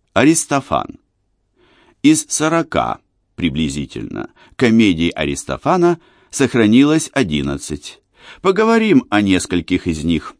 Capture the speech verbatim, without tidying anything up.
Аристофан. Из сорока, приблизительно, комедий Аристофана сохранилось одиннадцать. Поговорим о нескольких из них.